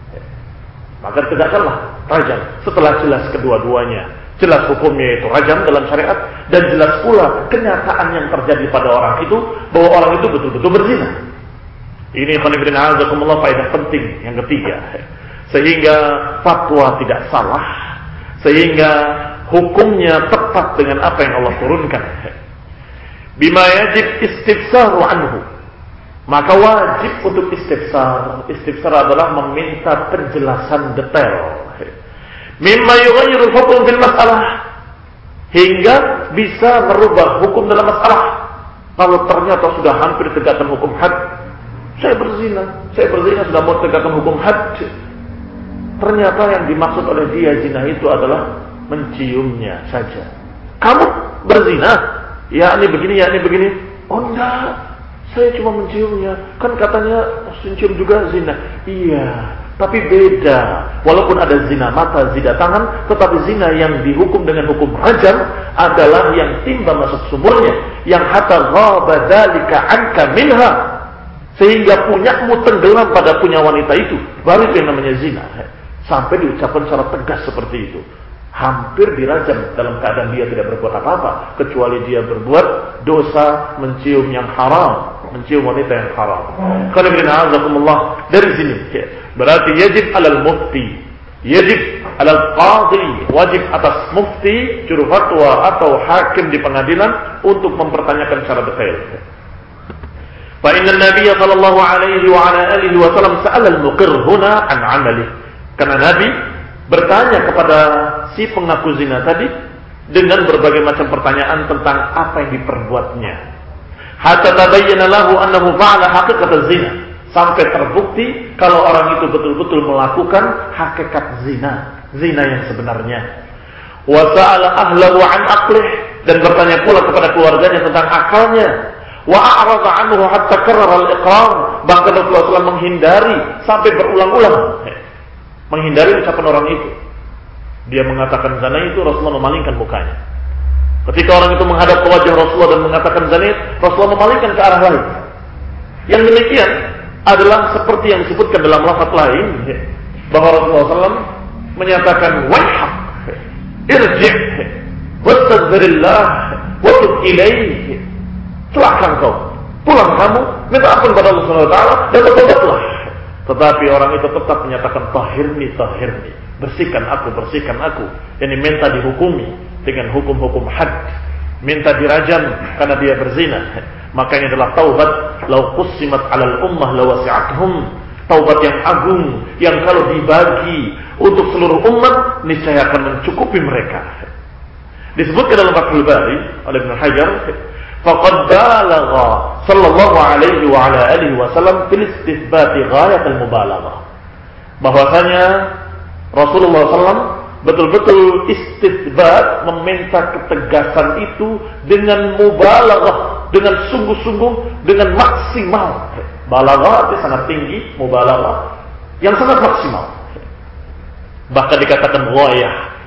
Speaker 1: Maka tegakkanlah rajam setelah jelas kedua-duanya. Jelas hukumnya itu rajam dalam syariat, dan jelas pula kenyataan yang terjadi pada orang itu bahwa orang itu betul-betul berzina. Ini khonibrin azakumullah faedah penting yang ketiga. Sehingga fatwa tidak salah, sehingga hukumnya tepat dengan apa yang Allah turunkan. Bima yajib istifsaru anhu. Maka wajib untuk istifsar. Istifsar adalah meminta penjelasan detail. Mimma yughayyirul hukum fil masalah, hingga bisa merubah hukum dalam masalah. Kalau ternyata sudah hampir tegakkan hukum had, saya berzina, saya berzina sudah mau tegakkan hukum had, ternyata yang dimaksud oleh dia zina itu adalah menciumnya saja. Kamu berzina? Ya ini begini, ya ini begini. Oh enggak, saya cuma menciumnya. Kan katanya mencium juga zina. Iya, tapi beda. Walaupun ada zina mata, zina tangan, tetapi zina yang dihukum dengan hukum rajam adalah yang timba masuk sumurnya, yang hatta ghaba dzalika anka minha, sehingga punyamu tenggelam pada punya wanita itu, baru itu yang namanya zina. Sampai diucapkan secara tegas seperti itu. Hampir dirajam dalam keadaan dia tidak berbuat apa-apa, kecuali dia berbuat dosa mencium yang haram, mencium wanita yang haram. Qanibina azakumullah, dari sini berarti yajib alal mufti, yajib alal qadhi, wajib atas mufti, juru fatwa atau hakim di pengadilan untuk mempertanyakan secara detail. Fa inna an-nabiy sallallahu alaihi wa ala alihi wa sallam sa'ala al-muqir huna an 'amali. Karena Nabi bertanya kepada si pengaku zina tadi dengan berbagai macam pertanyaan tentang apa yang diperbuatnya. Hatta tabayyana lahu annahu fa'ala haqiqat az-zina, sampai terbukti kalau orang itu betul-betul melakukan hakikat zina, zina yang sebenarnya. Wa sa'ala ahlahu 'an aqlih, dan bertanya pula kepada keluarganya tentang akalnya. Wa a'rada 'anhu hatta karrara al-iqrar, bahkan Rasulullah shallallahu alaihi wasallam menghindari sampai berulang-ulang menghindari ucapan orang itu. Dia mengatakan zina itu, Rasulullah memalingkan mukanya. Ketika orang itu menghadap ke wajah Rasulullah dan mengatakan zina, Rasulullah memalingkan ke arah lain. Yang demikian adalah seperti yang disebutkan dalam lafaz lain, bahwa Rasulullah shallallahu alaihi wasallam menyatakan wahhak, irji' wastaghfirillah wa tub ilaihi. Celaka kau, pulang kamu, minta ampun pada Allah Subhanahu wa taala dan bertobatlah. Tetapi orang itu tetap menyatakan tahirni, tahirni, bersihkan aku, bersihkan aku. Ini minta dihukumi dengan hukum-hukum had, minta dirajam karena dia berzina. Makanya adalah taubat lau qussimat 'alal ummah lawasi'atuhum, taubat yang agung yang kalau dibagi untuk seluruh umat niscaya akan mencukupi mereka. Disebutkan dalam Fathul Bari oleh Ibnu Hajar, faqad balagha sallallahu alaihi wa ala alihi wasallam fil istithbati ghayat al-mubalaghah, bahwasanya Rasulullah shallallahu alaihi wasallam betul-betul istithbat, meminta ketegasan itu dengan mubalaghah, dengan sungguh-sungguh, dengan maksimal. Balaghah itu sangat tinggi, mubalaghah yang sangat maksimal. Bahkan dikatakan ghayah,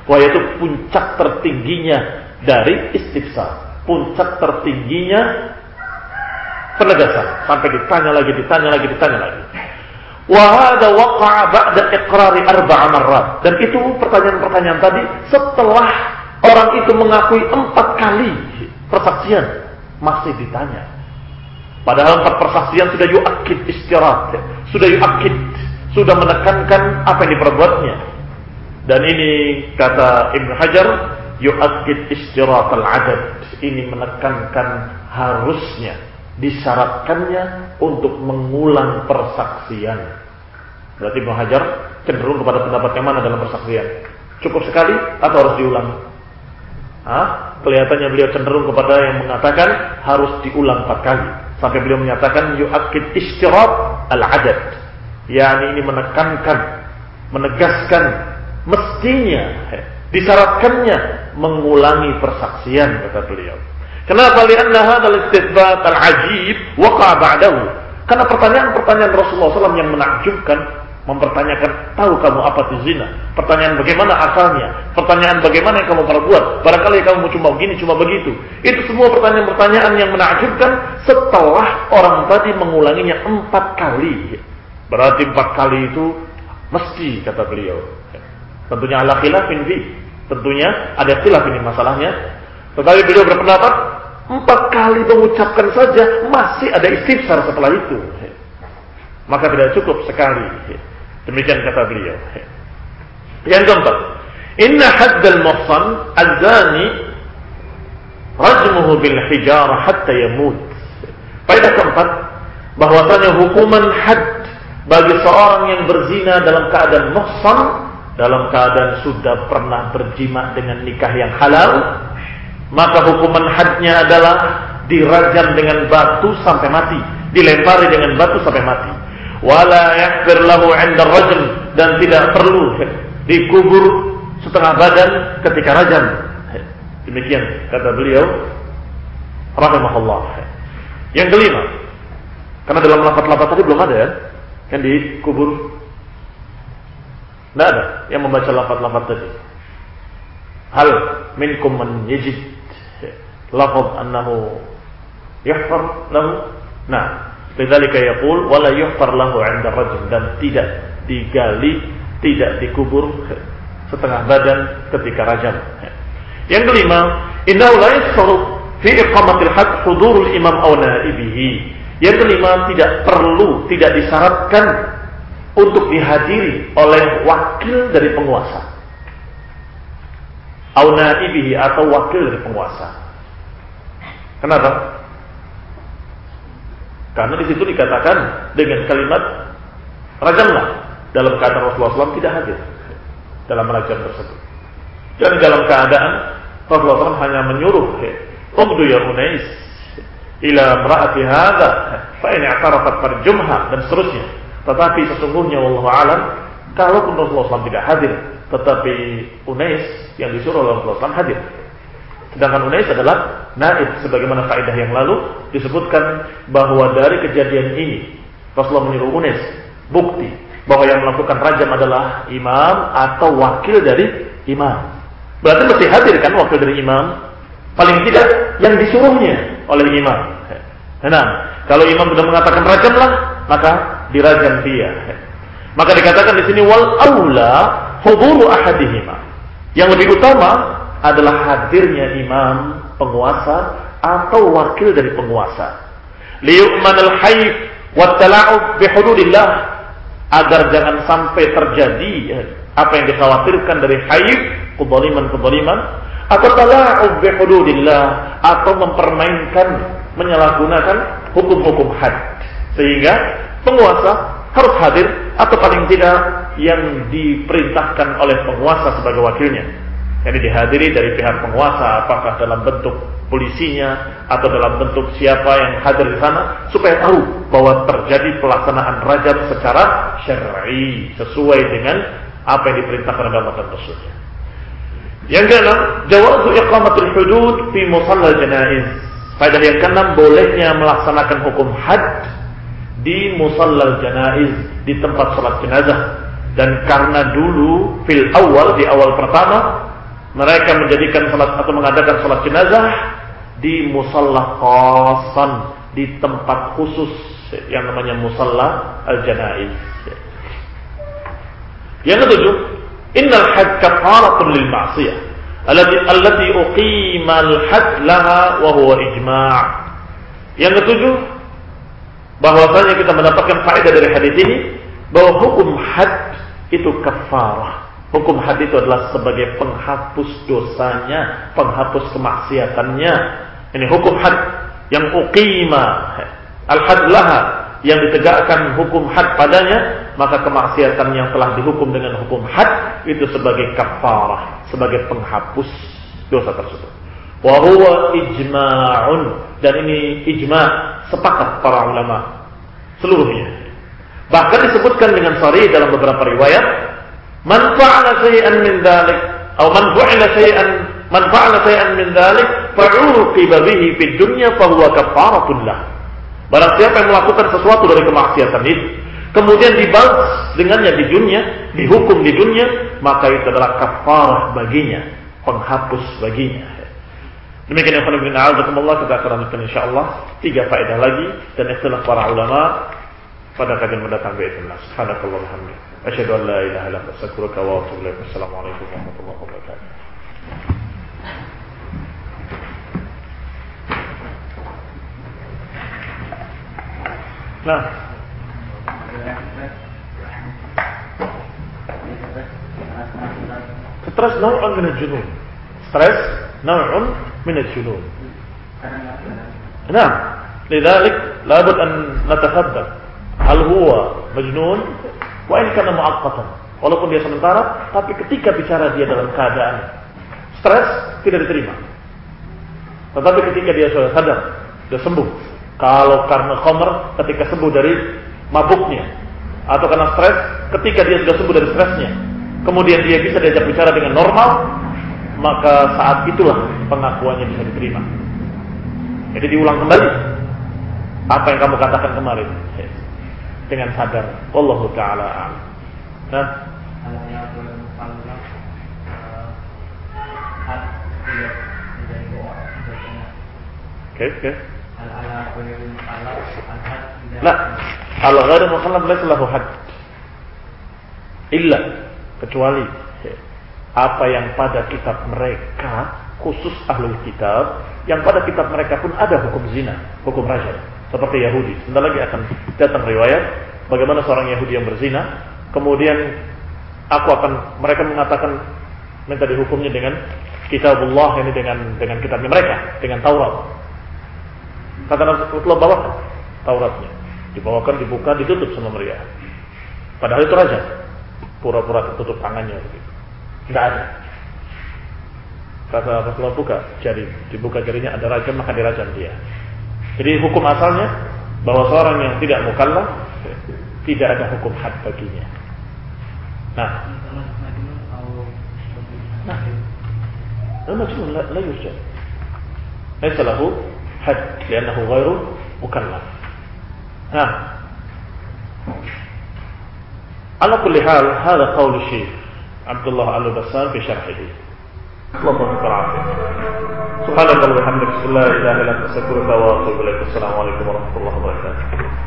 Speaker 1: Wah, itu puncak tertingginya dari istifsar, puncak tertingginya penegasan, sampai ditanya lagi, ditanya lagi, ditanya lagi. Wa hadza waqa'a ba'da iqrari arba'a marrat. Dan itu pertanyaan-pertanyaan tadi setelah orang itu mengakui empat kali persaksian masih ditanya. Padahal empat persaksian sudah yu'akkid istirat, sudah yu'akkid, sudah menekankan apa yang diperbuatnya. Dan ini kata Ibnu Hajar, yu'akkid istirat al-adad. Ini menekankan harusnya, disyaratkannya untuk mengulang persaksian. Berarti Ibnu Hajar cenderung kepada pendapat yang mana dalam persaksian? Cukup sekali atau harus diulang? Hah? Kelihatannya beliau cenderung kepada yang mengatakan harus diulang empat kali. Sampai beliau menyatakan yu'akkid istirat al-adad. Yani ini menekankan, menegaskan mestinya, disyaratkannya mengulangi persaksian, kata beliau. Kenapa? Lianna hadzal istitsbat al-ajib waqa'a ba'dahu. Karena pertanyaan-pertanyaan Rasulullah shallallahu alaihi wasallam yang menakjubkan, mempertanyakan, tahu kamu apa itu zina? Pertanyaan bagaimana asalnya? Pertanyaan bagaimana yang kamu perbuat? Barangkali kamu cuma begini, cuma begitu. Itu semua pertanyaan-pertanyaan yang menakjubkan setelah orang tadi mengulanginya empat kali. Berarti empat kali itu mesti, kata beliau. Tentunya ala khilafin fi. Tentunya ada khilaf ini masalahnya. Tetapi beliau berpendapat empat kali mengucapkan saja masih ada istifsar setelah itu. Maka tidak cukup sekali. Demikian kata beliau. Yang keempat, inna haddal muhsan az-zani rajmuhu bil hijarah hatta yamut. Faedah keempat, bahwasanya hukuman had bagi seorang yang berzina dalam keadaan muhsan, dalam keadaan sudah pernah berjima dengan nikah yang halal, maka hukuman hadnya adalah dirajam dengan batu sampai mati, dilempari dengan batu sampai mati. Wala yaghfir lahu 'inda rajm, dan tidak perlu dikubur setengah badan ketika rajam. Demikian kata beliau rahimahullah. Yang kelima, karena dalam lafaz-lafaz tadi belum ada ya, kan dikubur. Tidak ada yang membaca lafaz-lafaz tadi. Hal minkum man yajid lafaz annahu yuhfar lahu. Nah, lidzalika yaqul wala yuhfar lahu 'inda rajul, dan tidak digali, tidak dikubur setengah badan ketika rajam. Yang kelima, innahu la yasru fi iqamatil hadd hudurul imam aw naibihi. Yang kelima, tidak perlu, tidak disyaratkan untuk dihadiri oleh wakil dari penguasa. Aw naibihi, atau wakil dari penguasa. Kenapa? Karena di situ dikatakan dengan kalimat rajamlah, dalam keadaan Rasulullah shallallahu alaihi wasallam tidak hadir dalam rajam tersebut. Dan dalam keadaan Rasulullah shallallahu alaihi wasallam hanya menyuruh, "Uqdu ya Unais ila imra'ati hadza fa in i'tarafat farjumha," dan seterusnya. Tetapi sesungguhnya wallahu alam, kalaupun Rasulullah shallallahu alaihi wasallam tidak hadir, tetapi Unais yang disuruh oleh Rasulullah shallallahu alaihi wasallam hadir. Sedangkan Unais adalah naib, sebagaimana kaidah yang lalu disebutkan bahwa dari kejadian ini Rasulullah menyuruh Unais, bukti bahwa yang melakukan rajam adalah imam atau wakil dari imam. Berarti mesti hadir kan wakil dari imam, paling tidak yang disuruhnya oleh imam. Nah, kalau imam sudah mengatakan rajamlah, maka dirajam dia. Maka dikatakan di sini wal aula huduru ahadihima. Yang lebih utama adalah hadirnya imam, penguasa atau wakil dari penguasa. Liyu'manal hayd wat tala'ub bi hududillah, agar jangan sampai terjadi apa yang dikhawatirkan dari hayd, kezaliman-kezaliman, atau tala'ub bi hududillah, atau mempermainkan, menyalahgunakan hukum-hukum had. Sehingga penguasa harus hadir, atau paling tidak yang diperintahkan oleh penguasa sebagai wakilnya. Yang dihadiri dari pihak penguasa, apakah dalam bentuk polisinya atau dalam bentuk siapa yang hadir di sana, supaya tahu bahwa terjadi pelaksanaan rajam secara syar'i sesuai dengan apa yang diperintahkan dalam dan Rasulnya. Yang keenam, jawazu iqamatul hudud fi musallal janaiz. Faedah yang keenam, bolehnya melaksanakan hukum had di musallal janaiz, di tempat salat jenazah. Dan karena dulu fil awal, di awal pertama, mereka menjadikan salat atau mengadakan salat jenazah di musalla khasan, di tempat khusus yang namanya musalla al-janaiz. Yang ketujuh, innal hadd kafaratun lil ma'siyah allati allati uqima al-hadd laha wa huwa ijma'. Yang ketujuh, bahwasanya kita mendapatkan faedah dari hadis ini bahwa hukum hadd itu kafarah. Hukum had itu adalah sebagai penghapus dosanya, penghapus kemaksiatannya. Ini hukum had yang uqima al-had laha, yang ditegakkan hukum had padanya, maka kemaksiatan yang telah dihukum dengan hukum had itu sebagai kafarah, sebagai penghapus dosa tersebut. Wa huwa ijma'un, dan ini ijma', sepakat para ulama seluruhnya. Bahkan disebutkan dengan sharih dalam beberapa riwayat, man fa'ala shay'an min dzalik atau man fa'ala shay'an man fa'ala shay'an min dzalik fa'uqiba bihi fid dunya fa huwa kafaratun lah. Barang siapa yang melakukan sesuatu dari kemaksiatan itu kemudian dibalas dengannya di dunia, dihukum di dunia, maka itu adalah kafarah baginya, penghapus baginya. Demikian yang khonibin a'azakumullah, kita akan lanjutkan insyaallah tiga faedah lagi dan ikhtilaf para ulama pada kajian mendatang bi'idznillah. Subhanakallahumma wa bihamdika asyhadu an la ilaha illa anta astaghfiruka wa atubu ilaik. Assalamualaikum warahmatullahi wabarakatuh. Nah, stres naw'un min al-junun. Stres naw'un min al-junun. Nah, lidhalik labud an natafadda hal huwa majnun wa in kana mu'aqqatan. Walaupun dia sementara, tapi ketika bicara dia dalam keadaan stres tidak diterima. Tetapi ketika dia sudah sadar, sudah sembuh. Kalau karena khamr ketika sembuh dari mabuknya, atau karena stres ketika dia sudah sembuh dari stresnya, kemudian dia bisa diajak bicara dengan normal, maka saat itulah pengakuannya bisa diterima. Jadi diulang kembali apa yang kamu katakan kemarin dengan sadar. Wallahu ta'ala a'lam. Nah, oke oke. La, al-ghairu mukhallaf laysa lahu had. Illa, kecuali apa yang pada kitab mereka, khusus ahlul kitab, yang pada kitab mereka pun ada hukum zina, hukum rajam, seperti Yahudi. Sebentar lagi akan datang riwayat bagaimana seorang Yahudi yang berzina, kemudian aku akan mereka mengatakan minta dihukumnya dengan kitabullah, ini dengan dengan kitabnya mereka, dengan Taurat. Kata Rasulullah, bawakan Tauratnya, dibawakan, dibuka, ditutup sama mereka. Padahal itu rajam, pura-pura tertutup tangannya begitu. Tidak ada. Kata Rasulullah, buka jari, dibuka jarinya, ada rajam, maka dirajam dia. Jadi hukum asalnya bahwa seorang yang tidak mukallaf tidak ada hukum had baginya. Nah, nah, al-majnun la la yurjam. Laysa lahu had li'annahu ghairu mukallaf. Nah, ala kulli hal hadha qaul Syekh Abdullah Al-Bassam fi syarhihi. Allahu akbar. Subhanallah wa bihamdihi, la ilaha illa anta astaghfiruka wa atubu ilaik. Assalamualaikum warahmatullahi wabarakatuh.